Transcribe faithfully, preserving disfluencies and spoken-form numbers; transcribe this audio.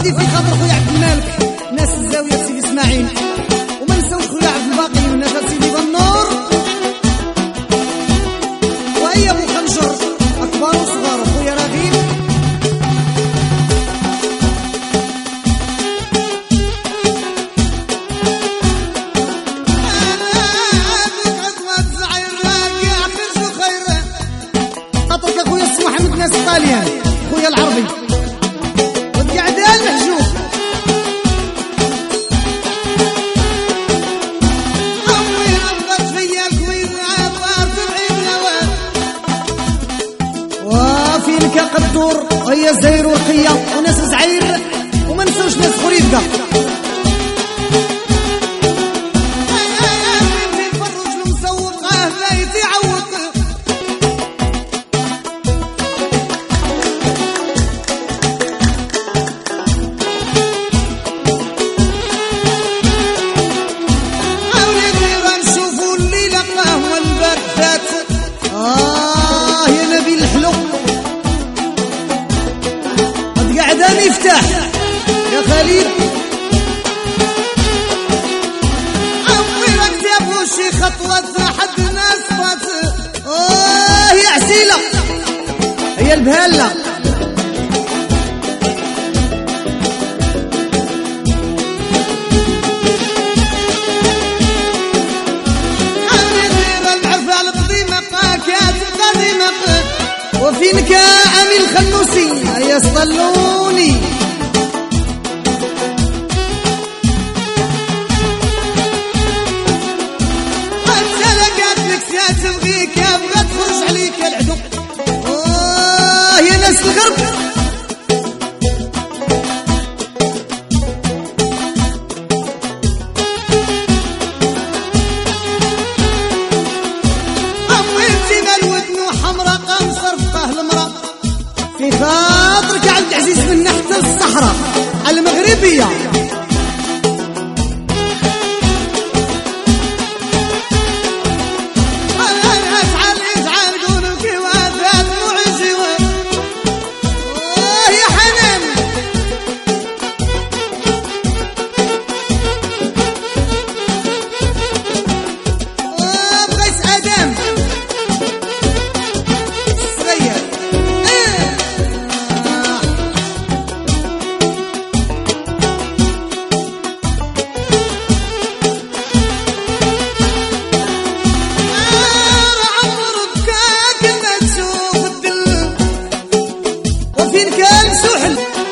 وسيدي في خاطر خويا عبد المالك ناس الزاويه سيدي اسماعيل، وما نساوش خويا عبد الباقي والناس سيدي بنور، وهي ابو خنجر اكبر وصغار خويا رغيب. خاطرك اخويا السي محمد ناس الطاليان خويا العربي والقعدان محجوب. امي نظرت فيا الكويت عطار تبعيد نواه، وفينك قدور وهي زهير ورقيه وناس زعير، وما نساوش ناس خريبكه. آه يا نبيل الحلو قد قعدان يفتح يا خليل. أمي ركزي وشي خطوة حد الناس فات. آه يا عسيلة هي البهالة وفينك عمي الخنوسي هيا صلوني. انت لقات لك يا تبغيك يا بغا تخرج عليك العدو. اه يا ناس الغرب في خاطرك عبد العزيز من نحت الصحراء المغربية. افعل افعل قولوا كي وافات معجوة. اوه يا حنان اوه بغيت ادم صغير. وفين كان سحل